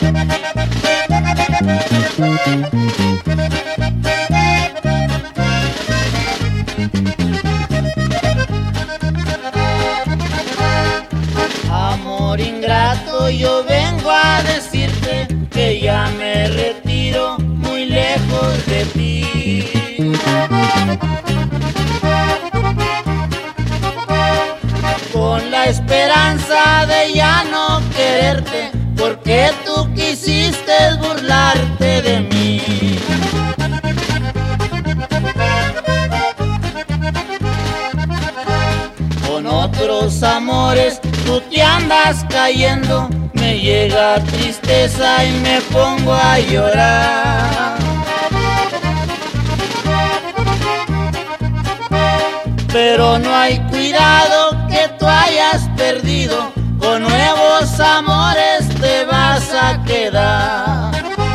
Amor ingrato, yo vengo a decirte que ya me retiro muy lejos de ti. Con la esperanza de ya no quererte, porque tú quisiste burlarte de mí. Con otros amores tú te andas cayendo, me llega tristeza y me pongo a llorar. Pero no hay cuidado que tú hayas perdido, con nuevos amores te vas a quedar.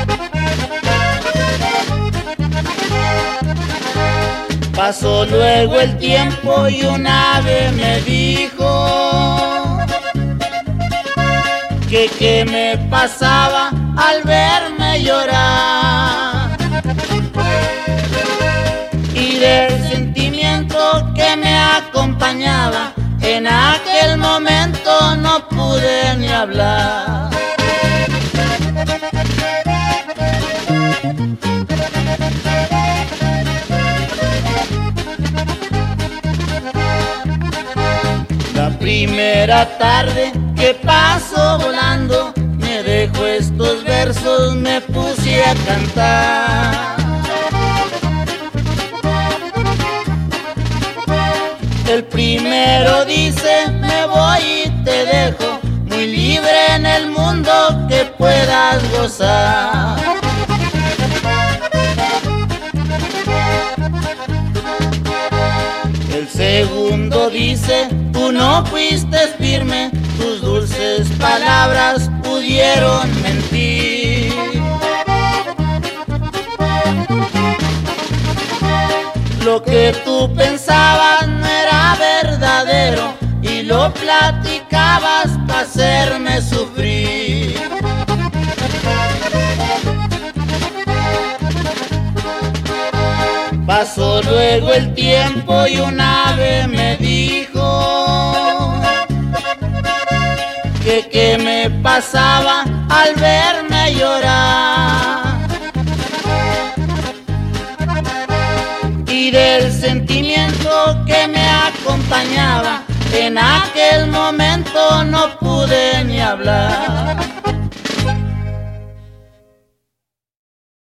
Pasó luego el tiempo y un ave me dijo que qué me pasaba al verme llorar, y del sentimiento que me acompañaba en aquel momento no pude ni hablar. La primera tarde que paso volando, me dejo estos versos, me puse a cantar. El primero dice: me voy y te dejo, muy libre en el mundo que puedas gozar. El segundo dice: tú no fuiste firme, tus dulces palabras pudieron mentir. Lo que tú pensabas no era verdadero y lo platicabas para hacerme sufrir. Pasó luego el tiempo y un ave me dijo que qué me pasaba al verme llorar, y del sentimiento que me acompañaba en aquel momento no pude ni hablar.